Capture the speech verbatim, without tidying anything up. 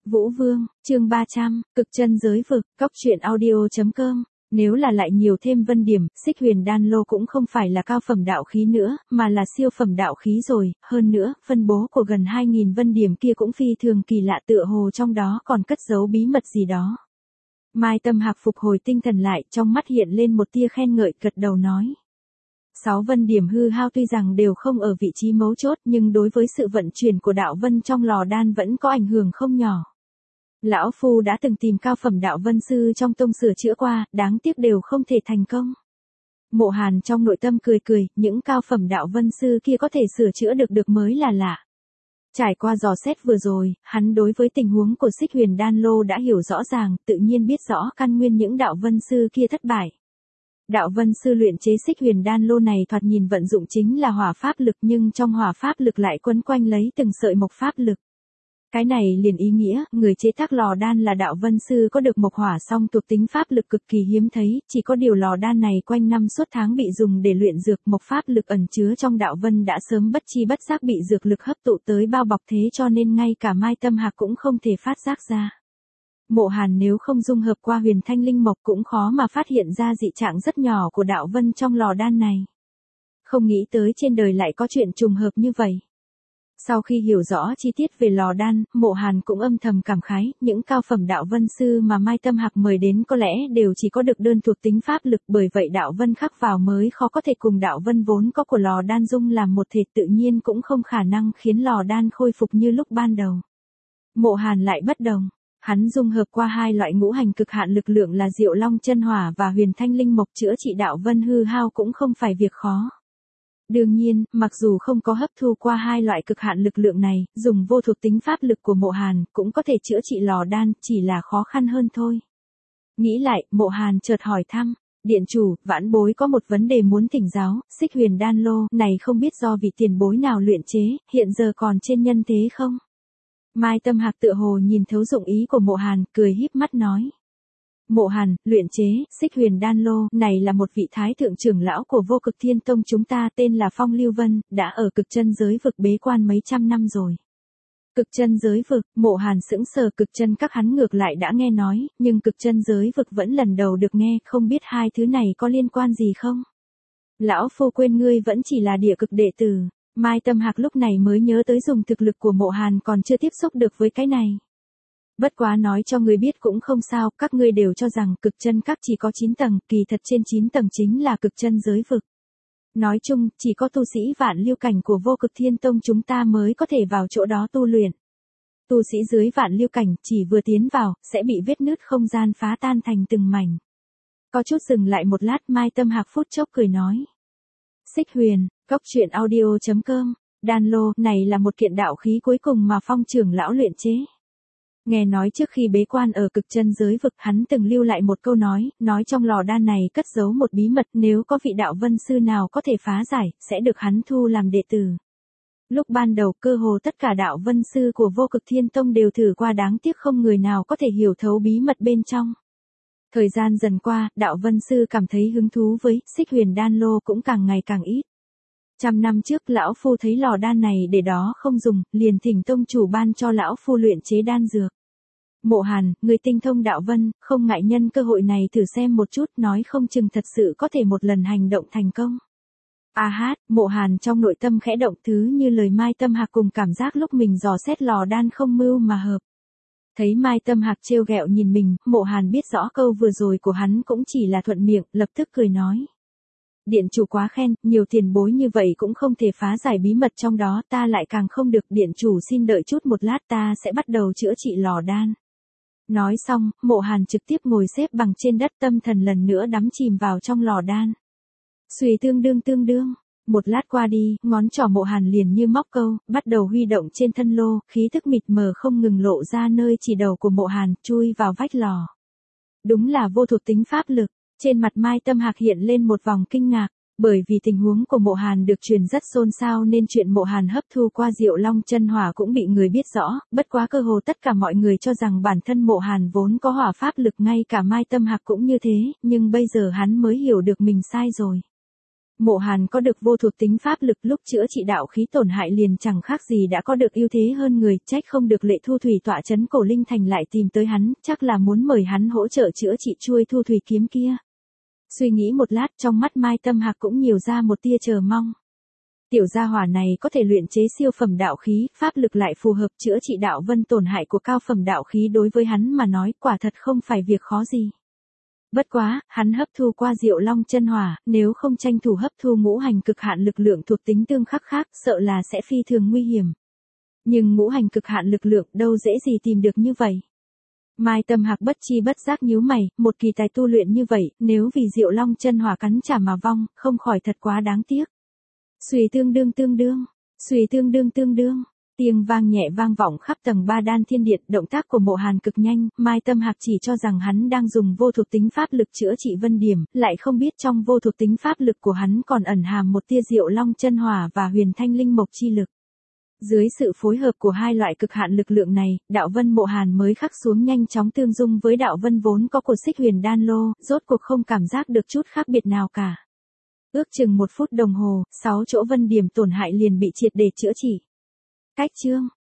Vũ Vương, chương ba trăm, cực chân giới vực, cóc truyện audio.com. Nếu là lại nhiều thêm vân điểm, Xích Huyền Đan Lô cũng không phải là cao phẩm đạo khí nữa, mà là siêu phẩm đạo khí rồi, hơn nữa, phân bố của gần hai nghìn vân điểm kia cũng phi thường kỳ lạ, tựa hồ trong đó còn cất giấu bí mật gì đó. Mai Tâm Hạc phục hồi tinh thần lại, trong mắt hiện lên một tia khen ngợi, gật đầu nói. Sáu vân điểm hư hao tuy rằng đều không ở vị trí mấu chốt, nhưng đối với sự vận chuyển của đạo vân trong lò đan vẫn có ảnh hưởng không nhỏ. Lão Phu đã từng tìm cao phẩm đạo vân sư trong tông sửa chữa qua, đáng tiếc đều không thể thành công. Mộ Hàn trong nội tâm cười cười, những cao phẩm đạo vân sư kia có thể sửa chữa được được mới là lạ. Trải qua dò xét vừa rồi, hắn đối với tình huống của Xích Huyền Đan Lô đã hiểu rõ ràng, tự nhiên biết rõ căn nguyên những đạo vân sư kia thất bại. Đạo vân sư luyện chế Xích Huyền Đan Lô này thoạt nhìn vận dụng chính là hỏa pháp lực, nhưng trong hỏa pháp lực lại quấn quanh lấy từng sợi mộc pháp lực. Cái này liền ý nghĩa, người chế tác lò đan là đạo vân sư có được mộc hỏa song thuộc tính pháp lực cực kỳ hiếm thấy, chỉ có điều lò đan này quanh năm suốt tháng bị dùng để luyện dược, mộc pháp lực ẩn chứa trong đạo vân đã sớm bất chi bất giác bị dược lực hấp tụ tới bao bọc, thế cho nên ngay cả Mai Tâm Hạc cũng không thể phát giác ra. Mộ Hàn nếu không dung hợp qua huyền thanh linh mộc cũng khó mà phát hiện ra dị trạng rất nhỏ của đạo vân trong lò đan này. Không nghĩ tới trên đời lại có chuyện trùng hợp như vậy. Sau khi hiểu rõ chi tiết về lò đan, Mộ Hàn cũng âm thầm cảm khái, những cao phẩm đạo vân sư mà Mai Tâm Hạc mời đến có lẽ đều chỉ có được đơn thuộc tính pháp lực, bởi vậy đạo vân khắc vào mới khó có thể cùng đạo vân vốn có của lò đan dung làm một thể, tự nhiên cũng không khả năng khiến lò đan khôi phục như lúc ban đầu. Mộ Hàn lại bất đồng. Hắn dung hợp qua hai loại ngũ hành cực hạn lực lượng là Diệu Long chân hỏa và huyền thanh linh mộc, chữa trị đạo vân hư hao cũng không phải việc khó. Đương nhiên, mặc dù không có hấp thu qua hai loại cực hạn lực lượng này, dùng vô thuộc tính pháp lực của Mộ Hàn cũng có thể chữa trị lò đan, chỉ là khó khăn hơn thôi. Nghĩ lại, Mộ Hàn chợt hỏi thăm, điện chủ, vãn bối có một vấn đề muốn thỉnh giáo, Xích Huyền Đan Lô này không biết do vị tiền bối nào luyện chế, hiện giờ còn trên nhân thế không? Mai Tâm Hạc tựa hồ nhìn thấu dụng ý của Mộ Hàn, cười híp mắt nói. Mộ Hàn, luyện chế, Xích Huyền Đan Lô, này là một vị thái thượng trưởng lão của Vô Cực Thiên Tông chúng ta tên là Phong Lưu Vân, đã ở cực chân giới vực bế quan mấy trăm năm rồi. Cực chân giới vực, Mộ Hàn sững sờ, cực chân các hắn ngược lại đã nghe nói, nhưng cực chân giới vực vẫn lần đầu được nghe, không biết hai thứ này có liên quan gì không? Lão Phu quên ngươi vẫn chỉ là địa cực đệ tử. Mai Tâm Hạc lúc này mới nhớ tới dùng thực lực của Mộ Hàn còn chưa tiếp xúc được với cái này. Bất quá nói cho người biết cũng không sao, các ngươi đều cho rằng cực chân các chỉ có chín tầng, kỳ thật trên chín tầng chính là cực chân giới vực. Nói chung, chỉ có tu sĩ vạn lưu cảnh của Vô Cực Thiên Tông chúng ta mới có thể vào chỗ đó tu luyện. Tu sĩ dưới vạn lưu cảnh chỉ vừa tiến vào, sẽ bị vết nứt không gian phá tan thành từng mảnh. Có chút dừng lại một lát, Mai Tâm Hạc phút chốc cười nói. Xích Huyền, cóc truyện audio.com, Đan Lô này là một kiện đạo khí cuối cùng mà Phong trưởng lão luyện chế. Nghe nói trước khi bế quan ở cực chân giới vực hắn từng lưu lại một câu nói, nói trong lò đan này cất giấu một bí mật, nếu có vị đạo vân sư nào có thể phá giải, sẽ được hắn thu làm đệ tử. Lúc ban đầu cơ hồ tất cả đạo vân sư của Vô Cực Thiên Tông đều thử qua, đáng tiếc không người nào có thể hiểu thấu bí mật bên trong. Thời gian dần qua, đạo vân sư cảm thấy hứng thú với Xích Huyền Đan Lô cũng càng ngày càng ít. Trăm năm trước lão phu thấy lò đan này để đó không dùng, liền thỉnh tông chủ ban cho lão phu luyện chế đan dược. Mộ Hàn, người tinh thông đạo vân, không ngại nhân cơ hội này thử xem một chút, nói không chừng thật sự có thể một lần hành động thành công. A hát, Mộ Hàn trong nội tâm khẽ động, thứ như lời Mai Tâm Hạc cùng cảm giác lúc mình dò xét lò đan không mưu mà hợp. Thấy Mai Tâm Hạc trêu ghẹo nhìn mình, Mộ Hàn biết rõ câu vừa rồi của hắn cũng chỉ là thuận miệng, lập tức cười nói. Điện chủ quá khen, nhiều tiền bối như vậy cũng không thể phá giải bí mật trong đó, ta lại càng không được, điện chủ xin đợi chút một lát, ta sẽ bắt đầu chữa trị lò đan. Nói xong, Mộ Hàn trực tiếp ngồi xếp bằng trên đất, tâm thần lần nữa đắm chìm vào trong lò đan. Xuy tương đương tương đương, một lát qua đi, ngón trỏ Mộ Hàn liền như móc câu, bắt đầu huy động trên thân lô, khí thức mịt mờ không ngừng lộ ra nơi chỉ đầu của Mộ Hàn, chui vào vách lò. Đúng là vô thuộc tính pháp lực. Trên mặt Mai Tâm Hạc hiện lên một vòng kinh ngạc, bởi vì tình huống của Mộ Hàn được truyền rất xôn xao nên chuyện Mộ Hàn hấp thu qua Diệu Long chân hỏa cũng bị người biết rõ, bất quá cơ hồ tất cả mọi người cho rằng bản thân Mộ Hàn vốn có hỏa pháp lực, ngay cả Mai Tâm Hạc cũng như thế, nhưng bây giờ hắn mới hiểu được mình sai rồi. Mộ Hàn có được vô thuộc tính pháp lực, lúc chữa trị đạo khí tổn hại liền chẳng khác gì đã có được ưu thế hơn người, trách không được Lệ Thu Thủy tọa trấn Cổ Linh Thành lại tìm tới hắn, chắc là muốn mời hắn hỗ trợ chữa trị chuôi Thu Thủy kiếm kia. Suy nghĩ một lát, trong mắt Mai Tâm Hạc cũng nhiều ra một tia chờ mong. Tiểu gia hỏa này có thể luyện chế siêu phẩm đạo khí, pháp lực lại phù hợp, chữa trị đạo vân tổn hại của cao phẩm đạo khí đối với hắn mà nói quả thật không phải việc khó gì. Bất quá, hắn hấp thu qua Diệu Long chân hỏa, nếu không tranh thủ hấp thu ngũ hành cực hạn lực lượng thuộc tính tương khắc khác, sợ là sẽ phi thường nguy hiểm. Nhưng ngũ hành cực hạn lực lượng đâu dễ gì tìm được như vậy. Mai Tâm Hạc bất chi bất giác nhíu mày, một kỳ tài tu luyện như vậy, nếu vì Diệu Long chân hỏa cắn trả mà vong, không khỏi thật quá đáng tiếc. Xuy tương đương tương đương, xuy tương đương tương đương, tiếng vang nhẹ vang vọng khắp tầng ba đan thiên điện, động tác của Mộ Hàn cực nhanh, Mai Tâm Hạc chỉ cho rằng hắn đang dùng vô thuộc tính pháp lực chữa trị vân điểm, lại không biết trong vô thuộc tính pháp lực của hắn còn ẩn hàm một tia Diệu Long chân hỏa và huyền thanh linh mộc chi lực. Dưới sự phối hợp của hai loại cực hạn lực lượng này, đạo vân Mộ Hàn mới khắc xuống nhanh chóng tương dung với đạo vân vốn có của Xích Huyền Đan Lô, rốt cuộc không cảm giác được chút khác biệt nào cả. Ước chừng một phút đồng hồ, sáu chỗ vân điểm tổn hại liền bị triệt để chữa trị. Cách chương